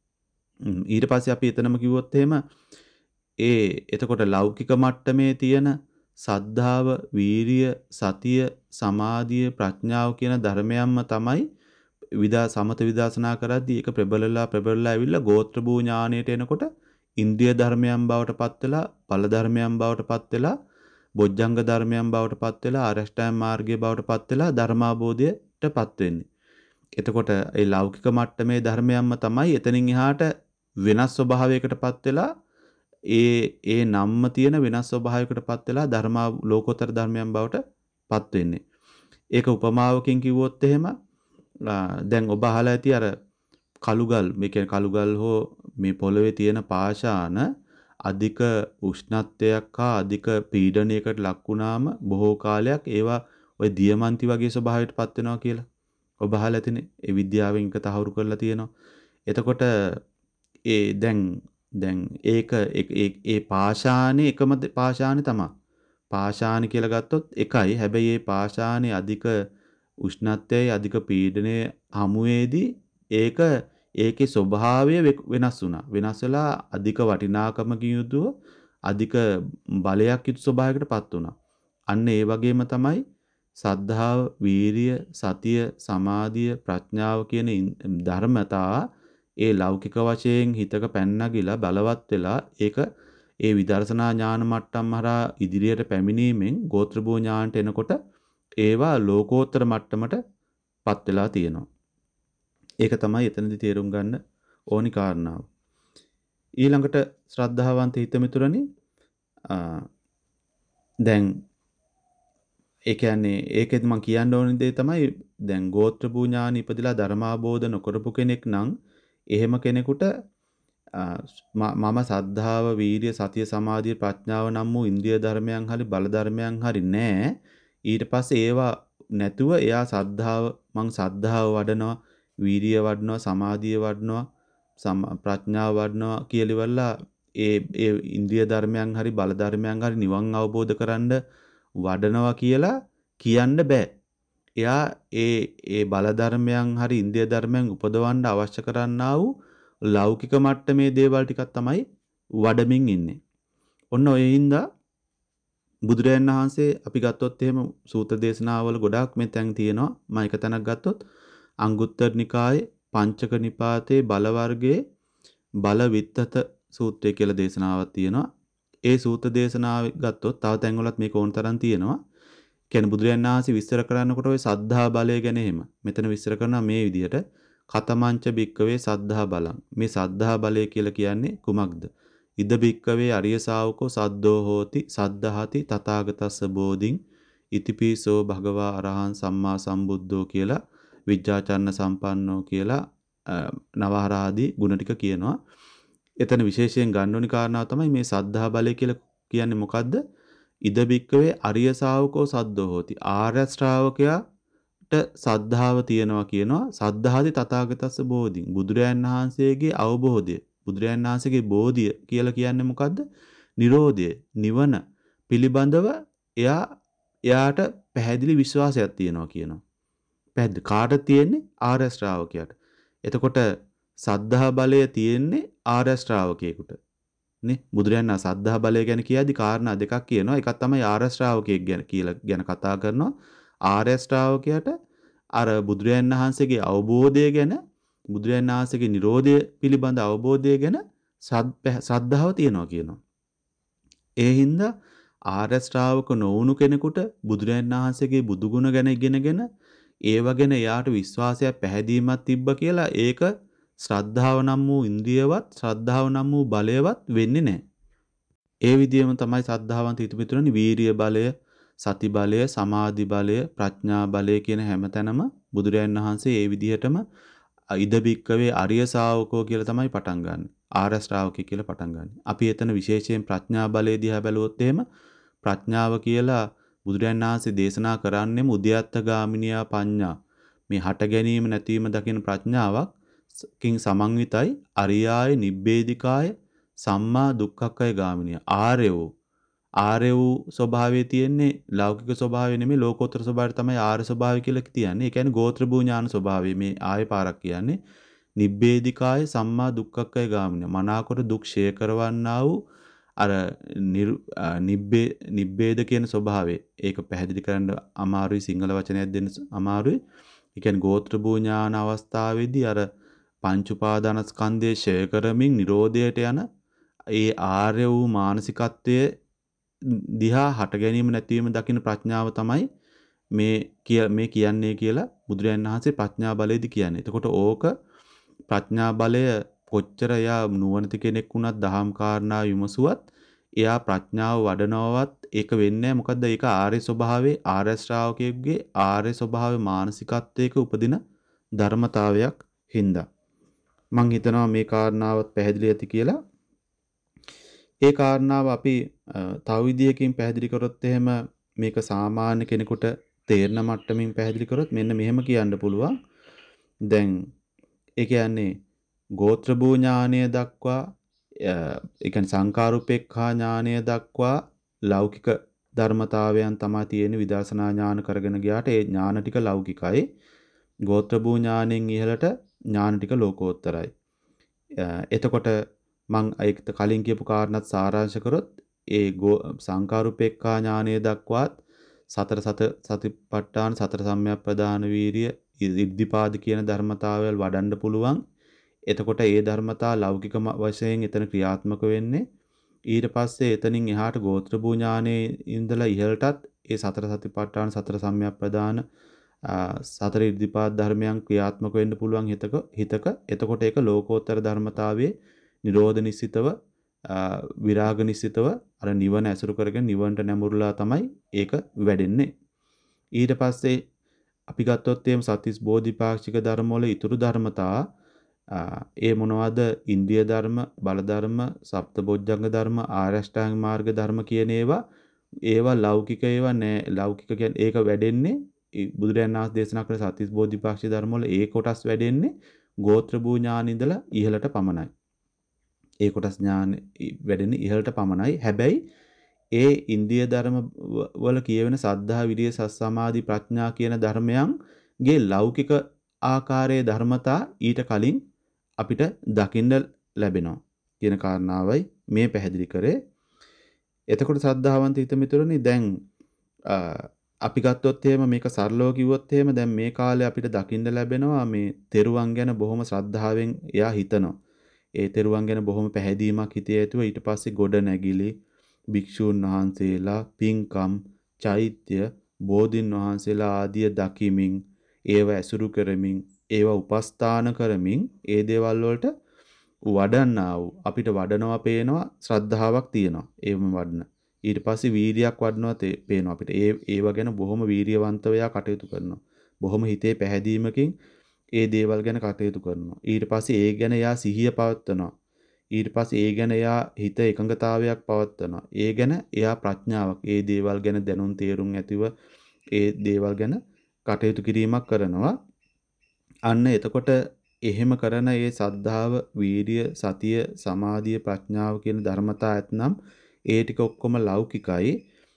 Speaker 1: ඊට පස්සේ අපි එතනම කිව්වොත් එහෙම ඒ එතකොට ලෞකික මට්ටමේ තියෙන සද්ධාව, වීරිය, සතිය, සමාධිය, ප්‍රඥාව කියන ධර්මයන්ම තමයි විදා සමත විදර්ශනා කරද්දී ඒක ප්‍රබලලා ප්‍රබලලා ඇවිල්ලා ගෝත්‍ර භූ ඥානයට එනකොට ඉන්ද්‍රිය ධර්මයන් බවට පත් වෙලා, ඵල ධර්මයන් බවට පත් වෙලා, බොජ්ජංග ධර්මයන් බවට පත් වෙලා, ආරෂ්ඨායම මාර්ගයේ බවට පත් වෙලා ධර්මාබෝධයට පත් වෙන්නේ. එතකොට ඒ ලෞකික මට්ටමේ ධර්මයන්ම තමයි එතනින් එහාට වෙනස් ස්වභාවයකට පත් වෙලා ඒ ඒ නම්ම තියෙන වෙනස් ස්වභාවයකට පත් වෙලා ධර්මා ලෝකෝත්තර ධර්මයන් බවට පත් වෙන්නේ. ඒක උපමාවකින් කිව්වොත් එහෙම දැන් ඔබ අහලා ඇති අර කළුගල්, මේ කියන්නේ කළුගල් හෝ මේ පොළවේ තියෙන පාෂාණ අධික උෂ්ණත්වයක් හා අධික පීඩනයකට ලක් වුණාම බොහෝ කාලයක් ඒවා ওই දියමන්ති වගේ ස්වභාවයකට පත් වෙනවා කියලා. ඔබ අහලා ඇතිනේ. ඒ විද්‍යාවෙන් එක තහවුරු කරලා තියෙනවා. එතකොට ඒ දැන් දැන් ඒක ඒ පාෂාණේ එකම පාෂාණේ තමයි. පාෂාණ කියලා ගත්තොත් එකයි. හැබැයි මේ පාෂාණේ අධික උෂ්ණත්වයයි අධික පීඩනයේ හමුවේදී ඒක ඒකේ ස්වභාවය වෙනස් වුණා. වෙනස් වෙලා අධික වටිනාකමකින් යුතුව අධික බලයක් යුතු ස්වභාවයකට පත් වුණා. අන්න ඒ වගේම තමයි සද්ධාව, වීරිය, සතිය, සමාධිය, ප්‍රඥාව කියන ධර්මතා ඒ ලෞකික වශයෙන් හිතක පැන්නගිලා බලවත් වෙලා ඒක ඒ විදර්ශනා ඥාන මට්ටම් හරහා ඉදිරියට පැමිණීමෙන් ගෝත්‍ර භූ ඥානට එනකොට ඒවා ලෝකෝත්තර මට්ටමට පත් වෙලා තියෙනවා. ඒක තමයි එතනදී තේරුම් ගන්න ඕනි කාරණාව. ඊළඟට ශ්‍රද්ධාවන්ත හිතමිතුරනි දැන් ඒ කියන්නේ ඒකෙත් මම කියන්න ඕන දේ තමයි දැන් ගෝත්‍ර භූ ඥාන ඉපදිලා ධර්මාබෝධ නොකරපු කෙනෙක් නම් එහෙම කෙනෙකුට මම සද්ධාව, වීරිය, සතිය, සමාධිය, ප්‍රඥාව නම් වූ ඉන්ද්‍රිය ධර්මයන් හරි බල ධර්මයන් හරි නැහැ. ඊට පස්සේ ඒවා නැතුව එයා සද්ධාව මං සද්ධාව වඩනවා, වීරිය වඩනවා, සමාධිය වඩනවා, ප්‍රඥාව වඩනවා කියලා ඉවරලා ඒ ඒ ඉන්ද්‍රිය ධර්මයන් හරි බල ධර්මයන් හරි නිවන් අවබෝධ කරන්න වඩනවා කියලා කියන්න බෑ. එයා ඒ ඒ බල ධර්මයන් හරි ඉන්ද්‍රිය ධර්මයන් උපදවන්න අවශ්‍ය කරන්නා වූ ලෞකික මට්ටමේ දේවල් ටිකක් තමයි වඩමින් ඉන්නේ. ඔන්න ඔය හින්දා බුදුරයන් වහන්සේ අපි ගත්තොත් එහෙම සූත්‍ර දේශනාවල ගොඩාක් මේ තැන් තියෙනවා. මම එක තැනක් ගත්තොත් අංගුත්තර නිකායේ පංචක නිපාතේ බල වර්ගයේ බල විත්තත සූත්‍රය කියලා දේශනාවක් තියෙනවා. ඒ සූත්‍ර දේශනාව ගත්තොත් තව තැන්වලත් මේක ඕන තරම් තියෙනවා. කියන්නේ බුදුරයන් වහන්සේ විස්තර කරනකොට ওই සද්ධා බලය ගැන එහෙම. මෙතන විස්තර කරනවා මේ විදිහට කතමංච භික්කවේ සද්ධා බලං. මේ සද්ධා බලය කියලා කියන්නේ කුමක්ද? ඉද බික්කවේ අරිය ශාවකෝ සද්දෝ හෝති සද්ධාති තථාගතස්ස බෝධින් ඉතිපිසෝ භගවා අරහං සම්මා සම්බුද්ධෝ කියලා විජ්ජාචරණ සම්පන්නෝ කියලා නවහරාදී ගුණ ටික කියනවා. එතන විශේෂයෙන් ගන්න ඕනි කාරණාව තමයි මේ සද්ධා බලය කියලා කියන්නේ මොකද්ද? ඉද බික්කවේ අරිය ශාවකෝ සද්දෝ හෝති. ආර්ය ශ්‍රාවකයාට සද්ධාව තියනවා කියනවා. සද්ධාති තථාගතස්ස බෝධින්. බුදුරයන් වහන්සේගේ අවබෝධය, බුදුරයන් වහන්සේගේ බෝධිය කියලා කියන්නේ මොකද්ද? නිරෝධය, නිවන පිළිබඳව එයා එයාට පැහැදිලි විශ්වාසයක් තියෙනවා කියනවා. පැහැදිලි කාටද තියෙන්නේ? ආර්ය ශ්‍රාවකයාට. එතකොට සද්ධා බලය තියෙන්නේ ආර්ය ශ්‍රාවකයෙකුට. නේ බුදුරයන් වහන්සේ සද්ධා බලය ගැන කියද්දි කාරණා දෙකක් කියනවා. එකක් තමයි ආර්ය ශ්‍රාවකයෙක් ගැන කියලා ගැන කතා කරනවා. ආර්ය ශ්‍රාවකයාට අර බුදුරයන් වහන්සේගේ අවබෝධය ගැන, බුදුරයන් වහන්සේගේ Nirodha පිළිබඳ අවබෝධය ගැන සද්ධාව තියෙනවා කියනවා. ඒ හින්දා ආර්ය ශ්‍රාවක නොවුණු කෙනෙකුට බුදුරයන් වහන්සේගේ බුදු ගුණ ගැන ඉගෙනගෙන ඒව ගැන එයාට විශ්වාසයක් පැහැදීමක් තිබ්බ කියලා ඒක ශ්‍රද්ධාව නම් වූ ඉන්ද්‍රියවත් ශ්‍රද්ධාව නම් වූ බලයවත් වෙන්නේ නැහැ. ඒ විදිහම තමයි ශ්‍රද්ධාවන්ත හිතමිතුරනි වීරිය බලය, සති බලය, සමාධි බලය, ප්‍රඥා බලය කියන හැමතැනම බුදුරයන් වහන්සේ ඒ විදිහටම ඉද බික්කවේ අරිය ශාවකෝ කියලා තමයි පටන් ගන්න. ආර්ය ශ්‍රාවකයෙක් කියලා පටන් ගන්න. අපි එතන විශේෂයෙන් ප්‍රඥා බලය දිහා බැලුවොත් එහෙම ප්‍රඥාව කියලා බුදුරයන් වහන්සේ දේශනා කරන්නේම උද්‍යත්ත ගාමිනියා පඤ්ඤා. මේ හට ගැනීම නැතිවීම දකින ප්‍රඥාවක් කින් සමන්විතයි අරියාය නිබ්බේධිකාය සම්මා දුක්ඛක්ඛය ගාමිනිය. ආර්ය වූ ආර්ය වූ ස්වභාවයේ තියෙන්නේ ලෞකික ස්වභාවය නෙමෙයි ලෝකෝත්තර ස්වභාවය තමයි ආර්ය ස්වභාවය කියලා කියන්නේ. ඒ කියන්නේ ගෝත්‍ර භූ ඥාන ස්වභාවය මේ ආය පාරක් කියන්නේ. නිබ්බේධිකාය සම්මා දුක්ඛක්ඛය ගාමිනිය. මනාකොට දුක් ෂය කරවන්නා වූ අර නිබ්බේ නිබ්බේද කියන ස්වභාවය. ඒක පැහැදිලි කරන්න අමාරුයි සිංහල වචනයක් දෙන්න අමාරුයි. ඒ කියන්නේ ගෝත්‍ර භූ ඥාන අවස්ථාවේදී අර පංච උපාදානස්කන්ධය ෂය කරමින් Nirodhaයට යන ඒ ආර්ය වූ මානසිකත්වයේ දිහා හට ගැනීම නැතිවීම දකින ප්‍රඥාව තමයි මේ කිය මේ කියන්නේ කියලා බුදුරජාණන් වහන්සේ ප්‍රඥා බලයේදී කියන්නේ. එතකොට ඕක ප්‍රඥා බලය කොච්චර එයා නුවණති කෙනෙක් වුණත් දහම් කාරණා විමසුවත් එයා ප්‍රඥාව වඩනවවත් ඒක වෙන්නේ නැහැ. මොකද ඒක ආර්ය ස්වභාවයේ ආර්ය ශ්‍රාවකයෙකුගේ ආර්ය ස්වභාවයේ මානසිකත්වයක උපදින ධර්මතාවයක් හින්දා. මං හිතනවා මේ කාරණාවත් පැහැදිලි ඇති කියලා. ඒ කාරණාව අපි තව විදියකින් පැහැදිලි කරොත් එහෙම මේක සාමාන්‍ය කෙනෙකුට තේරෙන මට්ටමින් පැහැදිලි කරොත් මෙන්න මෙහෙම කියන්න පුළුවන්. දැන් ඒ කියන්නේ ගෝත්‍ර භූ ඥානය දක්වා ඒ කියන්නේ සංකාරුපේක්ඛා ඥානය දක්වා ලෞකික ධර්මතාවයන් තමයි තියෙන විදර්ශනා ඥාන කරගෙන ගියාට ඒ ඥාන ටික ලෞකිකයි. ගෝත්‍ර භූ ඥානෙන් ඉහළට ඥාන ටික ලෝකෝත්තරයි. එතකොට මං ඒකට කලින් කියපු කාරණාත් සාරාංශ කරොත් ඒ සංකාරුපේක්ඛා ඥානය දක්වාත් සතර සත සතිපට්ඨාන සතර සම්‍යක් ප්‍රදාන වීරිය ඉද්ධිපාද කියන ධර්මතාවයල් වඩන්න පුළුවන්. එතකොට ඒ ධර්මතා ලෞකික වශයෙන් එතන ක්‍රියාත්මක වෙන්නේ. ඊට පස්සේ එතනින් එහාට ගෝත්‍ර භූ ඥානයේ ඉඳලා ඉහළටත් ඒ සතර සතිපට්ඨාන සතර සම්‍යක් ප්‍රදාන සතර ඉද්ධිපාද ධර්මයන් ක්‍රියාත්මක වෙන්න පුළුවන් හිතක හිතක. එතකොට ඒක ලෝකෝත්තර ධර්මතාවයේ නිරෝධ නිසිතව විරාග නිසිතව අර නිවන ඇසුරු කරගෙන නිවන්ට නැමුරුලා තමයි ඒක වැඩෙන්නේ. ඊට පස්සේ අපි ගත්තොත් එම් සත්‍තිස් බෝධිපාක්ෂික ධර්ම වල ඊතුරු ධර්මතා ඒ මොනවද? ඉන්ද්‍රිය ධර්ම, බල ධර්ම, සප්තබොජ්ජංග ධර්ම, ආරෂ්ඨාංග මාර්ග ධර්ම කියන ඒවා ඒවා ලෞකික ඒවා නෑ. ලෞකික කියන්නේ ඒක වැඩෙන්නේ බුදුරජාණන් වහන්සේ දේශනා කළ සත්‍තිස් බෝධිපාක්ෂික ධර්ම වල ඒ කොටස් වැඩෙන්නේ ගෝත්‍ර භූ ඥාන ඉඳලා ඉහළට පමණයි. ඒ කොටස් ඥාන වැඩෙන්නේ ඉහළට පමණයි. හැබැයි ඒ ඉන්ද්‍රිය ධර්ම වල කියවෙන සද්ධා විරිය සස් සමාධි ප්‍රඥා කියන ධර්මයන්ගේ ලෞකික ආකාරයේ ධර්මතා ඊට කලින් අපිට දකින්න ලැබෙනවා කියන කාරණාවයි මේ පැහැදිලි කරේ. එතකොට ශ්‍රද්ධාවන්ත හිතමිතුරනි දැන් අපි ගත්තොත් එහෙම මේක සරලව කිව්වොත් එහෙම දැන් මේ කාලේ අපිට දකින්න ලැබෙනවා මේ තෙරුවන් ගැන බොහොම ශ්‍රද්ධාවෙන් එයා හිතනවා. ඒ තෙරුවන් ගැන බොහොම පැහැදීමක් හිතේ ඇතුව ඊට පස්සේ ගොඩ නැගිලි භික්ෂූන් වහන්සේලා පින්කම් චෛත්‍ය බෝධින් වහන්සේලා ආදිය දකිමින් ඒව ඇසුරු කරමින් ඒව උපස්ථාන කරමින් ඒ දේවල් වලට වඩන්නා වූ අපිට වඩනවා පේනවා ශ්‍රද්ධාවක් තියෙනවා. ඒවම වඩන. ඊට පස්සේ වීරියක් වඩනවා පේනවා අපිට. ඒ ඒව ගැන බොහොම වීරියවන්තව එයා කටයුතු කරනවා. බොහොම හිතේ පැහැදීමකින් ඒ දේවල් ගැන කටයුතු කරනවා. ඊට පස්සේ ඒ ගැන එයා සිහිය පවත්වනවා. ඊට පස්සේ ඒ ගැන එයා හිත එකඟතාවයක් පවත්වනවා. ඒ ගැන එයා ප්‍රඥාවක් ඒ දේවල් ගැන දැනුම් තේරුම් ඇතිව ඒ දේවල් ගැන කටයුතු කිරීමක් කරනවා. අන්න එතකොට එහෙම කරන ඒ සද්ධාව, වීරිය, සතිය, සමාධිය, ප්‍රඥාව කියන ධර්මතා ඇතනම් ඒ ටික ඔක්කොම ලෞකිකයි.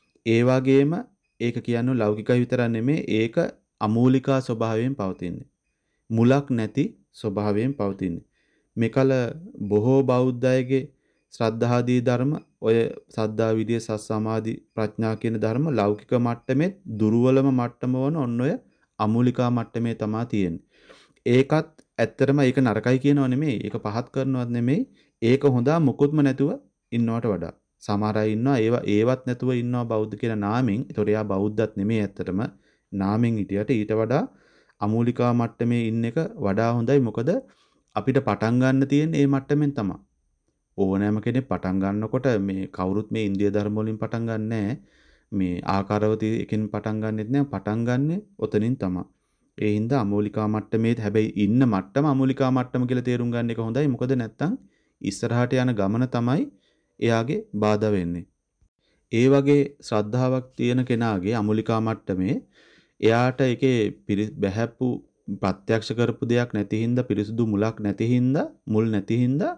Speaker 1: ඒ වගේම ඒක කියන්නේ ලෞකිකයි විතරක් නෙමෙයි ඒක අමූලිකා ස්වභාවයෙන් පවතින්නේ. මුලක් නැති ස්වභාවයෙන් පවතින්නේ. මේකල බොහෝ බෞද්ධ අයගේ ශ්‍රද්ධාදී ධර්ම ඔය සද්ධා විදිය සත් සමාධි ප්‍රඥා කියන ධර්ම ලෞකික මට්ටමේ දුර්වලම මට්ටම වන ඔන්න ඔය අමූලිකා මට්ටමේ තමයි තියෙන්නේ. ඒකත් ඇත්තටම ඒක නරකයි කියනව නෙමෙයි. ඒක පහත් කරනවත් නෙමෙයි. ඒක හොඳා මුකුත්ම නැතුව ඉන්නවට වඩා. සමහර අය ඉන්නවා ඒවා ඒවත් නැතුව ඉන්නවා බෞද්ධ කියන නාමෙන්. ඒතොර එයා බෞද්ධත් නෙමෙයි ඇත්තටම. නාමෙන් හිටියට ඊට වඩා අමූලිකා මට්ටමේ ඉන්න එක වඩා හොඳයි. මොකද අපිට පටන් ගන්න තියෙන මේ මට්ටමින් තමයි. ඕනෑම කෙනෙක් පටන් ගන්නකොට මේ කවුරුත් මේ ඉන්දිය ධර්ම වලින් පටන් ගන්නෑ. මේ ආකාරවති එකෙන් පටන් ගන්නෙත් නෑ. පටන් ගන්නෙ ඔතනින් තමයි. ඒ හින්දා අමූලිකා මට්ටමේ හැබැයි ඉන්න මට්ටම අමූලිකා මට්ටම කියලා තේරුම් ගන්න එක හොඳයි. මොකද නැත්තම් ඉස්සරහට යන ගමන තමයි එයාගේ බාධා වෙන්නේ. ඒ වගේ ශ්‍රද්ධාවක් තියෙන කෙනාගේ අමූලිකා මට්ටමේ එයාට ඒකේ බැහැප්පු ප්‍රත්‍යක්ෂ කරපු දෙයක් නැති හින්දා පිරිසුදු මුලක් නැති හින්දා මුල් නැති හින්දා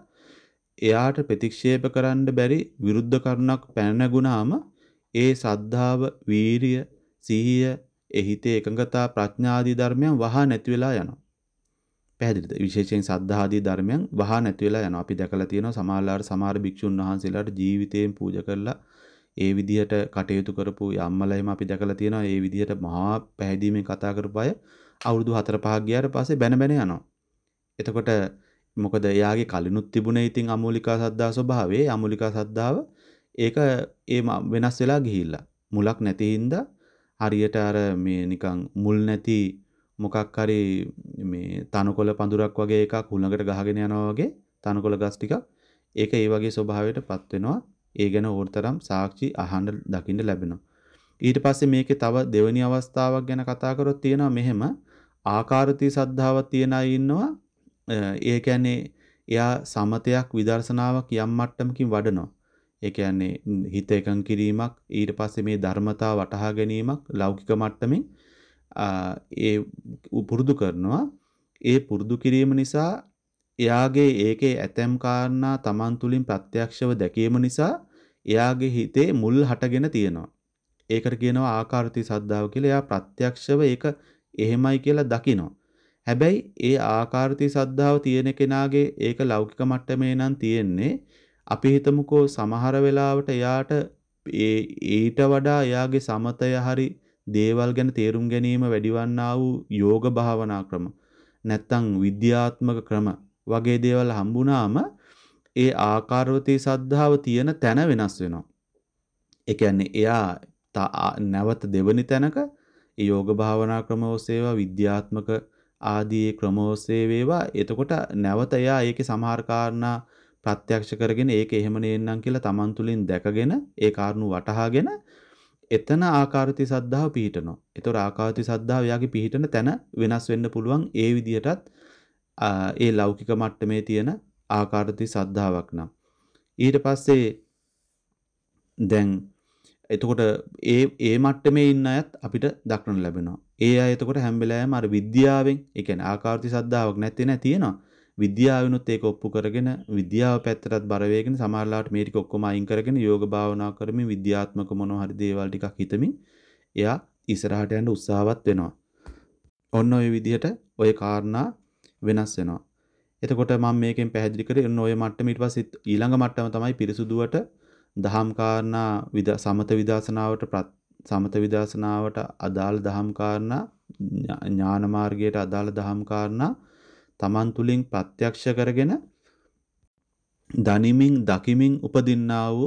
Speaker 1: එයාට ප්‍රතික්ෂේප කරන්න බැරි විරුද්ධ කරුණක් පැන නැගුණාම ඒ සද්ධාව, වීරිය, සිහිය, ඒ හිතේ එකඟතා, ප්‍රඥා ආදී ධර්මයන් වහා නැති වෙලා යනවා. පැහැදිලිද? විශේෂයෙන් සද්ධා ආදී ධර්මයන් වහා නැති වෙලා යනවා. අපි දැකලා තියෙනවා සමහරලාට සමහර භික්ෂුන් වහන්සේලාට ජීවිතයෙන් පූජා කරලා ඒ විදිහට කටයුතු කරපු යම්මලයිම අපි දැකලා තියෙනවා. ඒ විදිහට මහා පැහැදීමෙන් කතා කරපු අය අවුරුදු හතර පහක් ගියාට පස්සේ බැන බැන යනවා. එතකොට මොකද එයාගේ කලිනුත් තිබුණේ ඉතින් අමූලිකා සද්ධා ස්වභාවයේ අමූලිකා සද්ධාව ඒක ඒ වෙනස් වෙලා ගිහිල්ලා මුලක් නැති හින්දා හරියට අර මේ නිකන් මුල් නැති මොකක් හරි මේ තනකොළ පඳුරක් වගේ එකක් හුළඟට ගහගෙන යනවා වගේ තනකොළ ගස් ටිකක් ඒක ඒ වගේ ස්වභාවයකටපත් වෙනවා. ඒ ගැන ඕනතරම් සාක්ෂි අහන්න දකින්න ලැබෙනවා. ඊට පස්සේ මේකේ තව දෙවෙනි අවස්ථාවක් ගැන කතා කරොත් තියෙනවා මෙහෙම ආකාරති සද්ධාවක් තියන අය ඉන්නවා. ඒ කියන්නේ එයා සමතයක් විදර්ශනාවක් යම් මට්ටමකින් වඩනවා. ඒ කියන්නේ හිත එකඟ කිරීමක් ඊට පස්සේ මේ ධර්මතාව වටහා ගැනීමක් ලෞකික මට්ටමින් ඒ පුරුදු කරනවා. ඒ පුරුදු කිරීම නිසා එයාගේ ඒකේ ඇතැම් කාරණා Taman තුලින් ප්‍රත්‍යක්ෂව දැකීම නිසා එයාගේ හිතේ මුල් හටගෙන තියෙනවා. ඒකට කියනවා ආකාරති සද්ධාව කියලා. එයා ප්‍රත්‍යක්ෂව ඒක එහෙමයි කියලා දකිනවා. හැබැයි ඒ ආකාරති සද්ධාව තියෙන කෙනාගේ ඒක ලෞකික මට්ටමේ නම් තියෙන්නේ අපි හිතමුකෝ සමහර වෙලාවට එයාට ඒ ඊට වඩා එයාගේ සමතය හරි දේවල් ගැන තේරුම් ගැනීම වැඩිවන්නා වූ යෝග භාවනා ක්‍රම නැත්තම් විද්‍යාත්මක ක්‍රම වගේ දේවල් හම්බුනාම ඒ ආකාරවතී සද්ධාව තියෙන තැන වෙනස් වෙනවා. ඒ කියන්නේ එයා නැවත දෙවනි තැනක යෝග භාවනා ක්‍රම ඔස්සේවා විද්‍යාත්මක ආදී ක්‍රම ඔස්සේ වේවා එතකොට නැවත එයා ඒකේ සමහර කාරණා ප්‍රත්‍යක්ෂ කරගෙන ඒක එහෙම නෙන්නම් කියලා Taman තුලින් දැකගෙන ඒ කාරණු වටහාගෙන එතන ආකාරති සද්ධාව පිහිටනවා. ඒතොර ආකාරති සද්ධාව යාගේ පිහිටන තැන වෙනස් වෙන්න පුළුවන් ඒ විදිහටත් ඒ ලෞකික මට්ටමේ තියෙන ආකාරති සද්ධාාවක් නම්. ඊට පස්සේ දැන් එතකොට ඒ ඒ මට්ටමේ ඉන්න අයත් අපිට දක්නට ලැබෙනවා. ඒ අය එතකොට හැම වෙලාවෙම අර විද්‍යාවෙන් ඒ කියන්නේ ආකාරති සද්ධාාවක් නැත්තේ නෑ තියෙනවා. විද්‍යාවෙනුත් ඒක ඔප්පු කරගෙන විද්‍යාව පැත්තටත් බර වේගෙන සමහරලාට මේ ටික ඔක්කොම අයින් කරගෙන යෝග භාවනා කරමින් විද්‍යාත්මක මොනවා හරි දේවල් ටිකක් හිතමින් එයා ඉස්සරහට යන්න උත්සාහවත් වෙනවා. ඔන්න ඔය විදිහට ඔය කාරණා වෙනස් වෙනවා. එතකොට මම මේකෙන් පැහැදිලි කරේ ඔන්න ඔය මට්ටම ඊට පස්සේ ඊළඟ මට්ටම තමයි පිරිසුදුවට දහම් කාරණා සමත විදර්ශනාවට සමත විදර්ශනාවට අදාළ දහම් කාරණා ඥාන මාර්ගයට අදාළ දහම් කාරණා Taman තුලින් ප්‍රත්‍යක්ෂ කරගෙන දනිමින් දකිමින් උපදින්නා වූ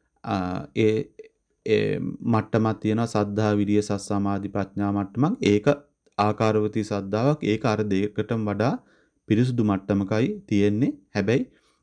Speaker 1: ඒ ඒ මට්ටමක් තියෙනවා සද්ධා විරිය සත් සමාධි ප්‍රඥා මට්ටමක්. ඒක ආකාරවතී සද්ධාාවක්. ඒක අර දෙකටම වඩා පිරිසුදු මට්ටමකයි තියෙන්නේ. හැබැයි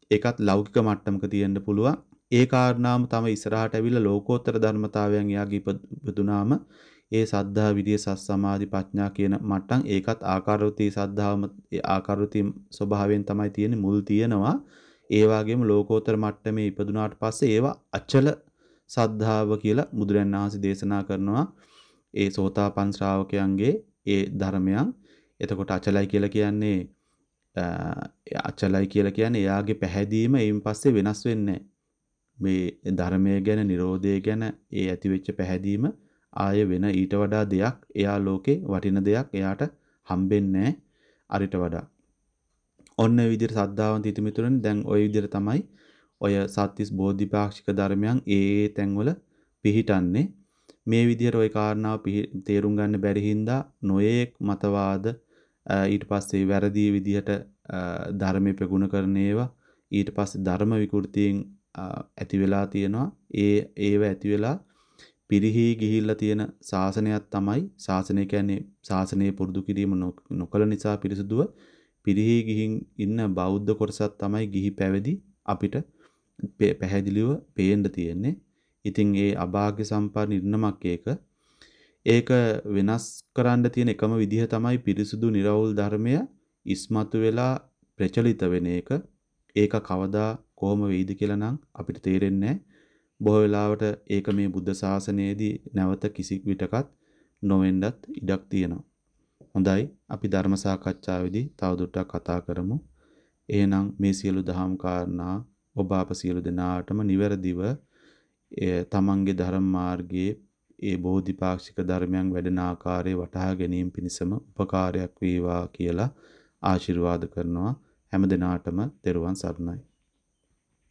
Speaker 1: ඒකත් ලෞකික මට්ටමක තියෙන්න පුළුවන්. ඒ කාරණාම තම ඉස්සරහට ඇවිල්ලා ලෝකෝත්තර ධර්මතාවයන් එයාගේ ඉපදුනාම ඒ සද්ධා විරිය සස් සමාධි ප්‍රඥා කියන මට්ටම් ඒකත් ආකාරවතී සද්ධාවම ඒ ආකාරවතී ස්වභාවයෙන් තමයි තියෙන්නේ මුල් තියෙනවා. ඒ වගේම ලෝකෝත්තර මට්ටමේ ඉපදුනාට පස්සේ ඒවා අචල සද්ධාව කියලා බුදුරන් වහන්සේ දේශනා කරනවා. ඒ සෝතාපන් ශ්‍රාවකයන්ගේ ඒ ධර්මයන්. එතකොට අචලයි කියලා කියන්නේ අචලයි කියලා කියන්නේ එයාගේ පැහැදීම එයින් පස්සේ වෙනස් වෙන්නේ මේ ධර්මය ගැන නිරෝධය ගැන ඒ ඇතිවෙච්ච පැහැදීම ආය වෙන ඊට වඩා දෙයක් එයා ලෝකේ වටින දෙයක් එයාට හම්බෙන්නේ අරිට වඩා. ඔන්න ඒ විදිහට සද්ධාවන්ත හිතමිතුරනේ දැන් ওই විදිහට තමයි ඔය සත්‍තිස් බෝධිපාක්ෂික ධර්මයන් ඒ ඒ තැන්වල පිහිටන්නේ. මේ විදිහට ওই කාරණාව තේරුම් ගන්න බැරි හින්දා නොයේක් මතවාද ඊට පස්සේ වැරදි විදිහට ධර්මයේ ප්‍රගුණ කරන ඒවා ඊට පස්සේ ධර්ම විකෘතියෙන් ඇති වෙලා තියෙනවා. ඒ ඒව ඇති වෙලා පිරිහි ගිහිල්ලා තියෙන ශාසනයක් තමයි ශාසනය කියන්නේ ශාසනය පුරුදු කිරීම නොකළ නිසා පිරිසුදුව පිරිහි ගිහින් ඉන්න බෞද්ධ කොටසක් තමයි ගිහි පැවිදි අපිට පැහැදිලිව පේන්න තියෙන්නේ. ඉතින් ඒ අභාග්‍ය සම්පන්න ඉන්නමක් ඒක ඒක වෙනස් කරන්න තියෙන එකම විදිහ තමයි පිරිසුදු නිර්වෘල් ධර්මය ඉස්මතු වෙලා ප්‍රචලිත වෙන එක. ඒක කවදා කොහොම වෙයිද කියලා නම් අපිට තේරෙන්නේ නැහැ. බොහෝ වෙලාවට ඒක මේ බුද්ධ ශාසනයේදී නැවත කිසි විටකත් නොවෙන්නත් ඉඩක් තියෙනවා. හොඳයි අපි ධර්ම සාකච්ඡාවේදී තවදුරටත් කතා කරමු. එහෙනම් මේ සියලු දහම් කාරණා ඔබ අප සියලු දෙනාටම නිවැරදිව තමන්ගේ ධර්ම මාර්ගයේ ඒ බෝධිපාක්ෂික ධර්මයන් වැඩෙන ආකාරය වටහා ගැනීම පිණිසම උපකාරයක් වේවා කියලා ආශිර්වාද කරනවා. හැම දිනාටම තෙරුවන් සරණයි.